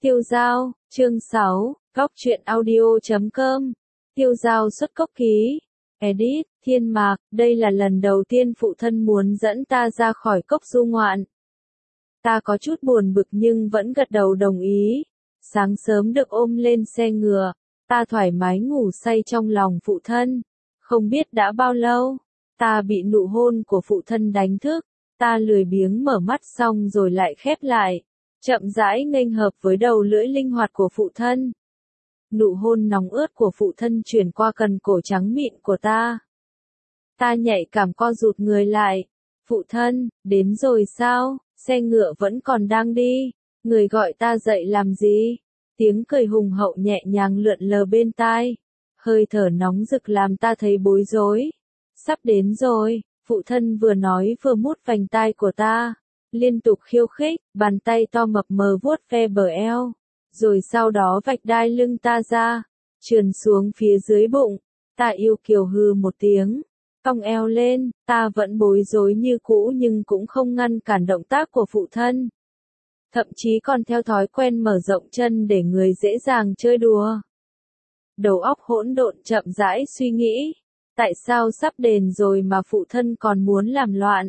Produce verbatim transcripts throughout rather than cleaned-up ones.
Tiêu Dao, chương sáu, Góc truyện audio chấm com. Tiêu Dao xuất cốc ký. Edit, Thiên Mạc, đây là lần đầu tiên phụ thân muốn dẫn ta ra khỏi cốc du ngoạn. Ta có chút buồn bực nhưng vẫn gật đầu đồng ý. Sáng sớm được ôm lên xe ngựa, ta thoải mái ngủ say trong lòng phụ thân. Không biết đã bao lâu, ta bị nụ hôn của phụ thân đánh thức. Ta lười biếng mở mắt xong rồi lại khép lại. Chậm rãi nghênh hợp với đầu lưỡi linh hoạt của phụ thân. Nụ hôn nóng ướt của phụ thân truyền qua cần cổ trắng mịn của ta. Ta nhạy cảm co rụt người lại. Phụ thân, đến rồi sao? Xe ngựa vẫn còn đang đi. Người gọi ta dậy làm gì? Tiếng cười hùng hậu nhẹ nhàng lượn lờ bên tai. Hơi thở nóng rực làm ta thấy bối rối. Sắp đến rồi, phụ thân vừa nói vừa mút vành tai của ta. Liên tục khiêu khích, bàn tay to mập mờ vuốt ve bờ eo. Rồi sau đó vạch đai lưng ta ra, trườn xuống phía dưới bụng. Ta yêu kiều hừ một tiếng, cong eo lên. Ta vẫn bối rối như cũ nhưng cũng không ngăn cản động tác của phụ thân. Thậm chí còn theo thói quen mở rộng chân để người dễ dàng chơi đùa. Đầu óc hỗn độn chậm rãi suy nghĩ. Tại sao sắp đền rồi mà phụ thân còn muốn làm loạn?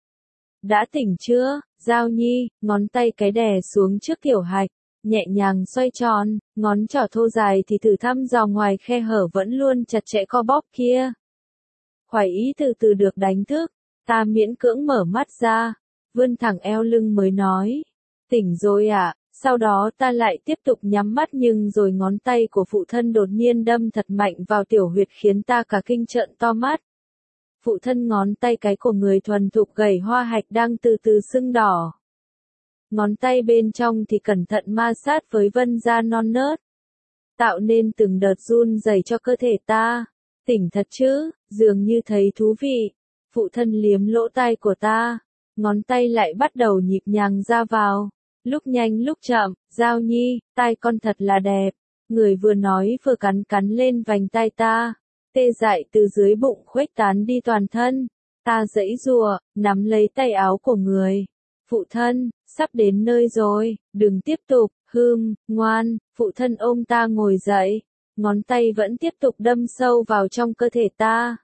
Đã tỉnh chưa, Giao Nhi? Ngón tay cái đè xuống trước tiểu hạch, nhẹ nhàng xoay tròn, ngón trỏ thô dài thì thử thăm dò ngoài khe hở vẫn luôn chặt chẽ co bóp kia. Khoái ý từ từ được đánh thức, ta miễn cưỡng mở mắt ra, vươn thẳng eo lưng mới nói. Tỉnh rồi ạ, à? Sau đó ta lại tiếp tục nhắm mắt nhưng rồi ngón tay của phụ thân đột nhiên đâm thật mạnh vào tiểu huyệt khiến ta cả kinh trợn to mắt. Phụ thân ngón tay cái của người thuần thục gảy hoa hạch đang từ từ sưng đỏ. Ngón tay bên trong thì cẩn thận ma sát với vân da non nớt, tạo nên từng đợt run rẩy cho cơ thể ta. Tỉnh thật chứ, dường như thấy thú vị. Phụ thân liếm lỗ tai của ta, ngón tay lại bắt đầu nhịp nhàng ra vào, lúc nhanh lúc chậm. Giao Nhi, tai con thật là đẹp. Người vừa nói vừa cắn cắn lên vành tai ta. Tê dại từ dưới bụng khuếch tán đi toàn thân. Ta giãy giụa, nắm lấy tay áo của người. Phụ thân, sắp đến nơi rồi, đừng tiếp tục. Hừm, ngoan. Phụ thân ôm ta ngồi dậy, ngón tay vẫn tiếp tục đâm sâu vào trong cơ thể ta.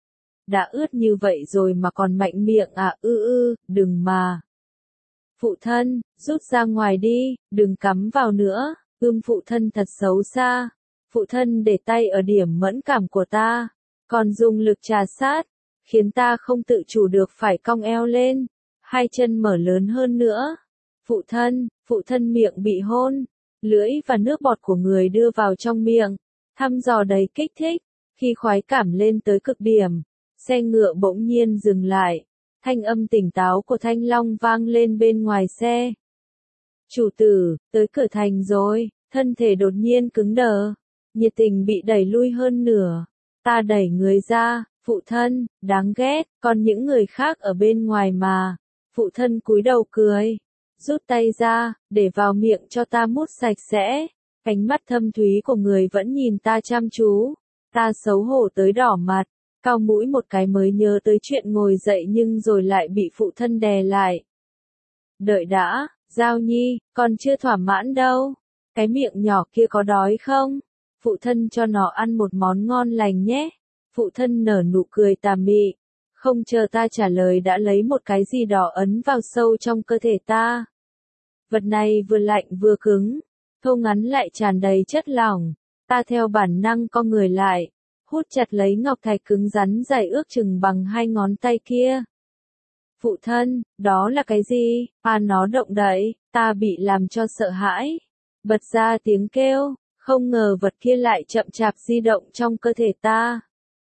Đã ướt như vậy rồi mà còn mạnh miệng à? Ư ư, đừng mà. Phụ thân, rút ra ngoài đi, đừng cắm vào nữa. Ưm, phụ thân thật xấu xa. Phụ thân để tay ở điểm mẫn cảm của ta, còn dùng lực trà sát, khiến ta không tự chủ được phải cong eo lên, hai chân mở lớn hơn nữa. Phụ thân, phụ thân miệng bị hôn, lưỡi và nước bọt của người đưa vào trong miệng, thăm dò đầy kích thích. Khi khoái cảm lên tới cực điểm, xe ngựa bỗng nhiên dừng lại, thanh âm tỉnh táo của Thanh Long vang lên bên ngoài xe. Chủ tử, tới cửa thành rồi. Thân thể đột nhiên cứng đờ, nhiệt tình bị đẩy lui hơn nửa. Ta đẩy người ra. Phụ thân, đáng ghét, còn những người khác ở bên ngoài mà. Phụ thân cúi đầu cười, rút tay ra, để vào miệng cho ta mút sạch sẽ. Ánh mắt thâm thúy của người vẫn nhìn ta chăm chú. Ta xấu hổ tới đỏ mặt, cau mũi một cái mới nhớ tới chuyện ngồi dậy nhưng rồi lại bị phụ thân đè lại. Đợi đã, Giao Nhi, con chưa thỏa mãn đâu. Cái miệng nhỏ kia có đói không? Phụ thân cho nó ăn một món ngon lành nhé. Phụ thân nở nụ cười tà mị. Không chờ ta trả lời đã lấy một cái gì đó ấn vào sâu trong cơ thể ta. Vật này vừa lạnh vừa cứng, thô ngắn lại tràn đầy chất lỏng. Ta theo bản năng co người lại, hút chặt lấy ngọc thạch cứng rắn dày ước chừng bằng hai ngón tay kia. Phụ thân, đó là cái gì? À, nó động đậy. Ta bị làm cho sợ hãi, bật ra tiếng kêu, không ngờ vật kia lại chậm chạp di động trong cơ thể ta.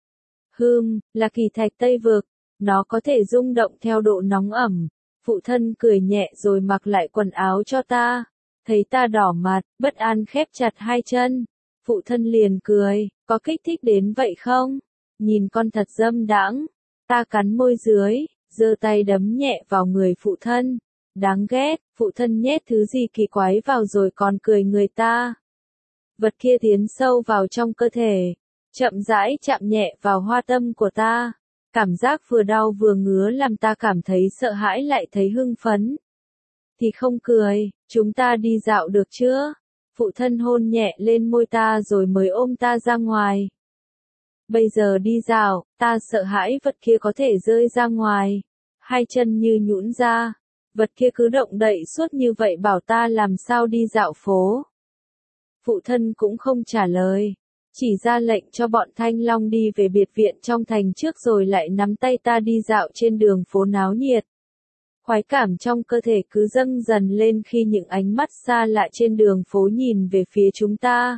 Hừm, là kỳ thạch Tây Vực, nó có thể rung động theo độ nóng ẩm. Phụ thân cười nhẹ rồi mặc lại quần áo cho ta. Thấy ta đỏ mặt, bất an khép chặt hai chân. Phụ thân liền cười, có kích thích đến vậy không? Nhìn con thật dâm đãng. Ta cắn môi dưới, giơ tay đấm nhẹ vào người phụ thân. Đáng ghét, phụ thân nhét thứ gì kỳ quái vào rồi còn cười người ta. Vật kia tiến sâu vào trong cơ thể, chậm rãi chạm nhẹ vào hoa tâm của ta. Cảm giác vừa đau vừa ngứa làm ta cảm thấy sợ hãi lại thấy hưng phấn. Thì không cười, chúng ta đi dạo được chưa? Phụ thân hôn nhẹ lên môi ta rồi mới ôm ta ra ngoài. Bây giờ đi dạo, ta sợ hãi vật kia có thể rơi ra ngoài. Hai chân như nhũn ra, vật kia cứ động đậy suốt như vậy bảo ta làm sao đi dạo phố. Phụ thân cũng không trả lời, chỉ ra lệnh cho bọn Thanh Long đi về biệt viện trong thành trước rồi lại nắm tay ta đi dạo trên đường phố náo nhiệt. Khoái cảm trong cơ thể cứ dâng dần lên khi những ánh mắt xa lạ trên đường phố nhìn về phía chúng ta.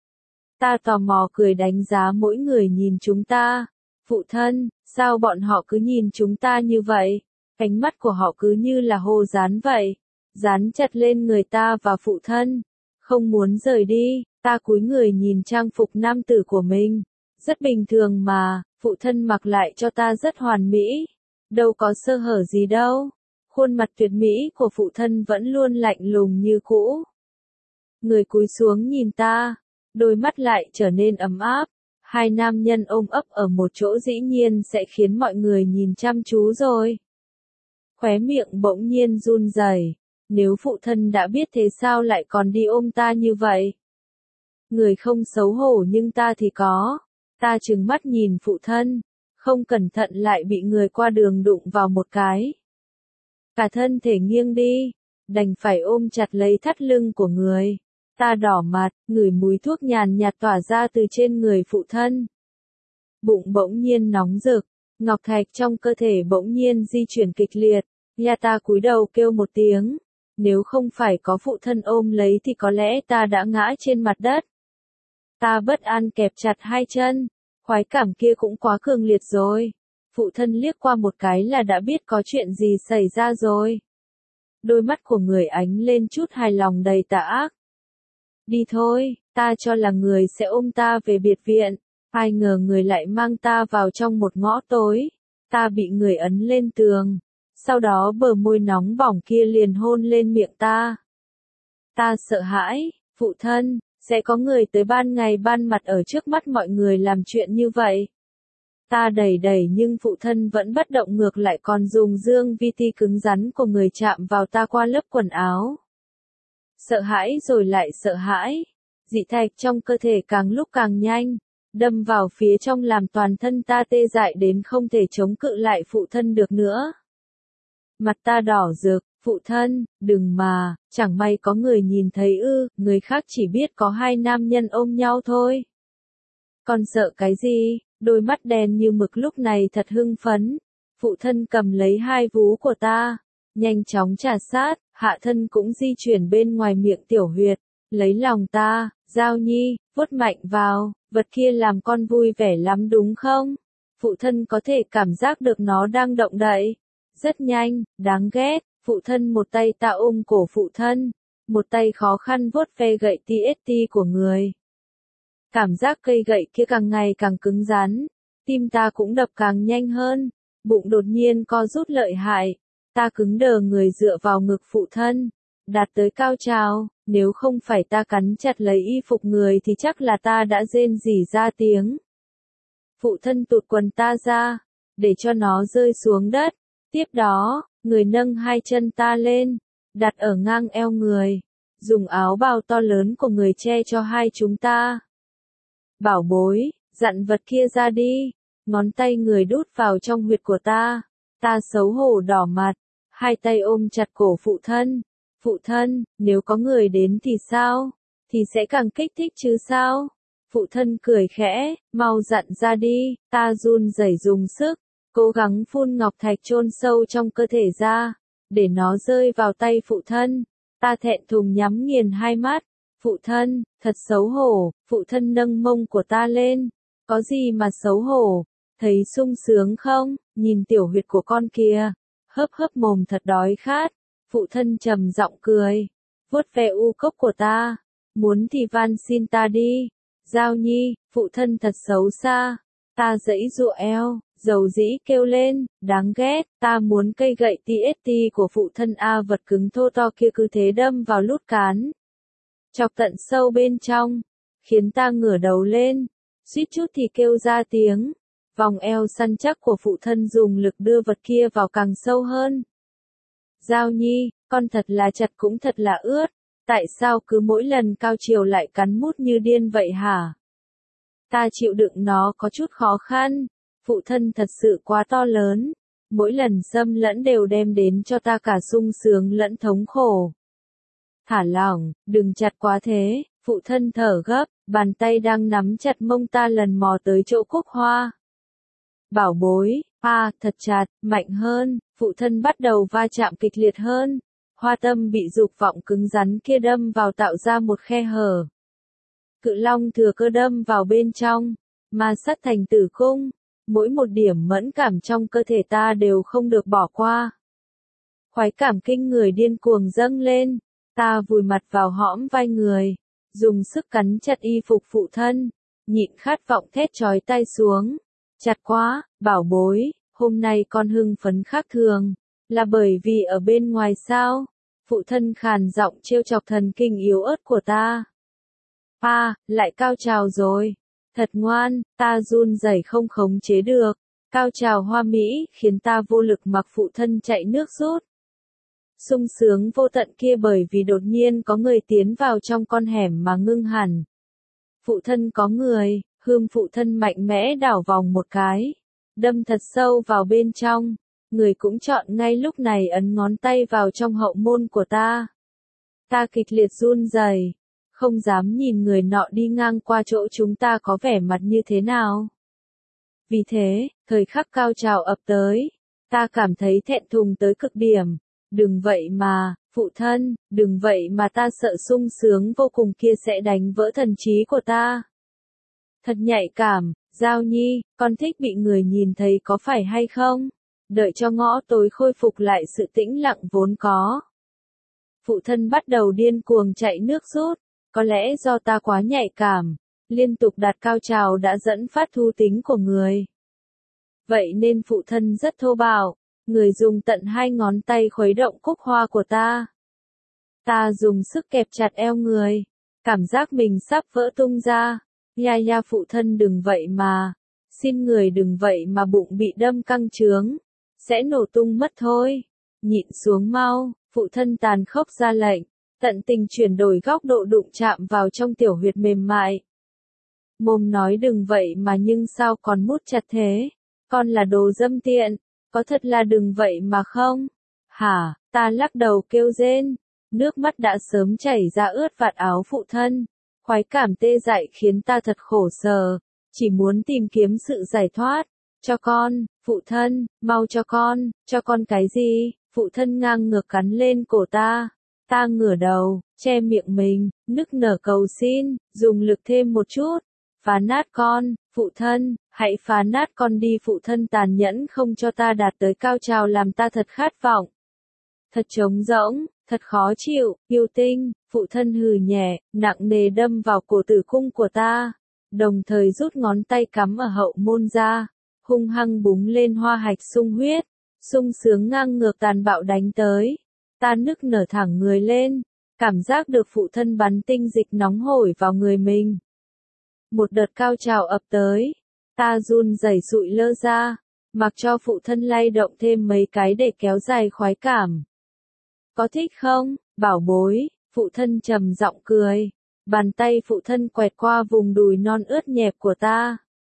Ta tò mò cười đánh giá mỗi người nhìn chúng ta. Phụ thân, sao bọn họ cứ nhìn chúng ta như vậy? Ánh mắt của họ cứ như là hồ dán vậy. Dán chặt lên người ta và phụ thân. Không muốn rời đi, ta cúi người nhìn trang phục nam tử của mình. Rất bình thường mà, phụ thân mặc lại cho ta rất hoàn mỹ. Đâu có sơ hở gì đâu. Khuôn mặt tuyệt mỹ của phụ thân vẫn luôn lạnh lùng như cũ. Người cúi xuống nhìn ta, đôi mắt lại trở nên ấm áp. Hai nam nhân ôm ấp ở một chỗ dĩ nhiên sẽ khiến mọi người nhìn chăm chú rồi. Khóe miệng bỗng nhiên run rẩy. Nếu phụ thân đã biết thế sao lại còn đi ôm ta như vậy? Người không xấu hổ nhưng ta thì có. Ta trừng mắt nhìn phụ thân, không cẩn thận lại bị người qua đường đụng vào một cái. Cả thân thể nghiêng đi, đành phải ôm chặt lấy thắt lưng của người. Ta đỏ mặt, ngửi mùi thuốc nhàn nhạt tỏa ra từ trên người phụ thân. Bụng bỗng nhiên nóng rực, ngọc thạch trong cơ thể bỗng nhiên di chuyển kịch liệt. Nhà ta cúi đầu kêu một tiếng. Nếu không phải có phụ thân ôm lấy thì có lẽ ta đã ngã trên mặt đất. Ta bất an kẹp chặt hai chân. Khoái cảm kia cũng quá cường liệt rồi. Phụ thân liếc qua một cái là đã biết có chuyện gì xảy ra rồi. Đôi mắt của người ánh lên chút hài lòng đầy tà ác. Đi thôi, ta cho là người sẽ ôm ta về biệt viện. Ai ngờ người lại mang ta vào trong một ngõ tối. Ta bị người ấn lên tường. Sau đó bờ môi nóng bỏng kia liền hôn lên miệng ta. Ta sợ hãi, phụ thân, sẽ có người tới ban ngày ban mặt ở trước mắt mọi người làm chuyện như vậy. Ta đẩy đẩy nhưng phụ thân vẫn bất động, ngược lại còn dùng dương vi ti cứng rắn của người chạm vào ta qua lớp quần áo. Sợ hãi rồi lại sợ hãi. Dị thạch trong cơ thể càng lúc càng nhanh, đâm vào phía trong làm toàn thân ta tê dại đến không thể chống cự lại phụ thân được nữa. Mặt ta đỏ rực, phụ thân, đừng mà, chẳng may có người nhìn thấy ư, người khác chỉ biết có hai nam nhân ôm nhau thôi. Còn sợ cái gì? Đôi mắt đen như mực lúc này thật hưng phấn. Phụ thân cầm lấy hai vú của ta, nhanh chóng trà sát, hạ thân cũng di chuyển bên ngoài miệng tiểu huyệt, lấy lòng ta, Giao Nhi, vuốt mạnh vào, vật kia làm con vui vẻ lắm đúng không? Phụ thân có thể cảm giác được nó đang động đậy. Rất nhanh, đáng ghét, phụ thân một tay ta ôm cổ phụ thân, một tay khó khăn vuốt ve gậy tê ét tê của người. Cảm giác cây gậy kia càng ngày càng cứng rắn, tim ta cũng đập càng nhanh hơn, bụng đột nhiên co rút lợi hại, ta cứng đờ người dựa vào ngực phụ thân, đạt tới cao trào, nếu không phải ta cắn chặt lấy y phục người thì chắc là ta đã rên rỉ ra tiếng. Phụ thân tụt quần ta ra, để cho nó rơi xuống đất, tiếp đó, người nâng hai chân ta lên, đặt ở ngang eo người, dùng áo bào to lớn của người che cho hai chúng ta. Bảo bối, dặn vật kia ra đi, ngón tay người đút vào trong huyệt của ta, ta xấu hổ đỏ mặt, hai tay ôm chặt cổ phụ thân, phụ thân, nếu có người đến thì sao, thì sẽ càng kích thích chứ sao, phụ thân cười khẽ, mau dặn ra đi, ta run rẩy dùng sức, cố gắng phun ngọc thạch chôn sâu trong cơ thể ra, để nó rơi vào tay phụ thân, ta thẹn thùng nhắm nghiền hai mắt. Phụ thân, thật xấu hổ, phụ thân nâng mông của ta lên, có gì mà xấu hổ, thấy sung sướng không, nhìn tiểu huyệt của con kia, hớp hớp mồm thật đói khát, phụ thân trầm giọng cười, vuốt ve u cốc của ta, muốn thì van xin ta đi, Giao Nhi, phụ thân thật xấu xa, ta giãy giụa eo, dầu dĩ kêu lên, đáng ghét, ta muốn cây gậy tê ét tê của phụ thân a vật cứng thô to kia cứ thế đâm vào lút cán. Chọc tận sâu bên trong, khiến ta ngửa đầu lên, suýt chút thì kêu ra tiếng, vòng eo săn chắc của phụ thân dùng lực đưa vật kia vào càng sâu hơn. Giao Nhi, con thật là chặt cũng thật là ướt, tại sao cứ mỗi lần cao chiều lại cắn mút như điên vậy hả? Ta chịu đựng nó có chút khó khăn, phụ thân thật sự quá to lớn, mỗi lần xâm lẫn đều đem đến cho ta cả sung sướng lẫn thống khổ. Thả lỏng, đừng chặt quá thế, phụ thân thở gấp, bàn tay đang nắm chặt mông ta lần mò tới chỗ cúc hoa. Bảo bối, à, thật chặt, mạnh hơn, phụ thân bắt đầu va chạm kịch liệt hơn, hoa tâm bị dục vọng cứng rắn kia đâm vào tạo ra một khe hở. Cự long thừa cơ đâm vào bên trong, ma sát thành tử cung, mỗi một điểm mẫn cảm trong cơ thể ta đều không được bỏ qua. Khoái cảm kinh người điên cuồng dâng lên, ta vùi mặt vào hõm vai người, dùng sức cắn chặt y phục phụ thân, nhịn khát vọng thét chói tai xuống. Chặt quá, bảo bối, hôm nay con hưng phấn khác thường, là bởi vì ở bên ngoài sao? Phụ thân khàn giọng trêu chọc thần kinh yếu ớt của ta. À, lại cao trào rồi. Thật ngoan, ta run rẩy không khống chế được. Cao trào hoa mỹ khiến ta vô lực mặc phụ thân chạy nước rút. Sung sướng vô tận kia bởi vì đột nhiên có người tiến vào trong con hẻm mà ngưng hẳn. Phụ thân có người, hương phụ thân mạnh mẽ đảo vòng một cái, đâm thật sâu vào bên trong, người cũng chọn ngay lúc này ấn ngón tay vào trong hậu môn của ta. Ta kịch liệt run rẩy, không dám nhìn người nọ đi ngang qua chỗ chúng ta có vẻ mặt như thế nào. Vì thế, thời khắc cao trào ập tới, ta cảm thấy thẹn thùng tới cực điểm. Đừng vậy mà, phụ thân, đừng vậy mà ta sợ sung sướng vô cùng kia sẽ đánh vỡ thần trí của ta. Thật nhạy cảm, Giao Nhi, con thích bị người nhìn thấy có phải hay không? Đợi cho ngõ tối khôi phục lại sự tĩnh lặng vốn có. Phụ thân bắt đầu điên cuồng chạy nước rút, có lẽ do ta quá nhạy cảm, liên tục đạt cao trào đã dẫn phát thú tính của người. Vậy nên phụ thân rất thô bạo. Người dùng tận hai ngón tay khuấy động cúc hoa của ta. Ta dùng sức kẹp chặt eo người, cảm giác mình sắp vỡ tung ra. Ya ya phụ thân đừng vậy mà, xin người đừng vậy mà bụng bị đâm căng trướng, sẽ nổ tung mất thôi. Nhịn xuống mau, phụ thân tàn khốc ra lệnh, tận tình chuyển đổi góc độ đụng chạm vào trong tiểu huyệt mềm mại. Mồm nói đừng vậy mà nhưng sao còn mút chặt thế, con là đồ dâm tiện. Có thật là đừng vậy mà không? Hả, ta lắc đầu kêu rên, nước mắt đã sớm chảy ra ướt vạt áo phụ thân, khoái cảm tê dại khiến ta thật khổ sở, chỉ muốn tìm kiếm sự giải thoát. Cho con, phụ thân, mau cho con, cho con cái gì? Phụ thân ngang ngược cắn lên cổ ta, ta ngửa đầu, che miệng mình, nức nở cầu xin, dùng lực thêm một chút. Phá nát con, phụ thân, hãy phá nát con đi phụ thân tàn nhẫn không cho ta đạt tới cao trào làm ta thật khát vọng. Thật trống rỗng, thật khó chịu, yêu tinh, phụ thân hừ nhẹ, nặng nề đâm vào cổ tử cung của ta, đồng thời rút ngón tay cắm ở hậu môn ra, hung hăng búng lên hoa hạch sung huyết, sung sướng ngang ngược tàn bạo đánh tới. Ta nức nở thẳng người lên, cảm giác được phụ thân bắn tinh dịch nóng hổi vào người mình. Một đợt cao trào ập tới, ta run rẩy sụi lơ ra, mặc cho phụ thân lay động thêm mấy cái để kéo dài khoái cảm. Có thích không, bảo bối, phụ thân trầm giọng cười, bàn tay phụ thân quẹt qua vùng đùi non ướt nhẹp của ta.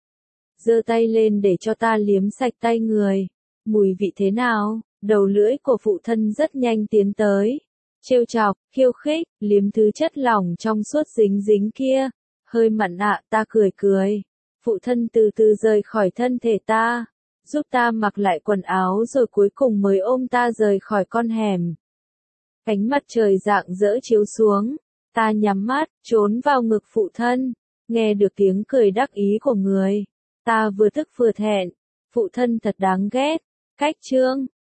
Giơ tay lên để cho ta liếm sạch tay người, mùi vị thế nào, đầu lưỡi của phụ thân rất nhanh tiến tới, trêu chọc, khiêu khích, liếm thứ chất lỏng trong suốt dính dính kia. Hơi mặn ạ, ta cười cười. Phụ thân từ từ rời khỏi thân thể ta, giúp ta mặc lại quần áo rồi cuối cùng mới ôm ta rời khỏi con hẻm. Ánh mặt trời rạng rỡ chiếu xuống, ta nhắm mắt, trốn vào ngực phụ thân, nghe được tiếng cười đắc ý của người. Ta vừa tức vừa thẹn, phụ thân thật đáng ghét, cách chương.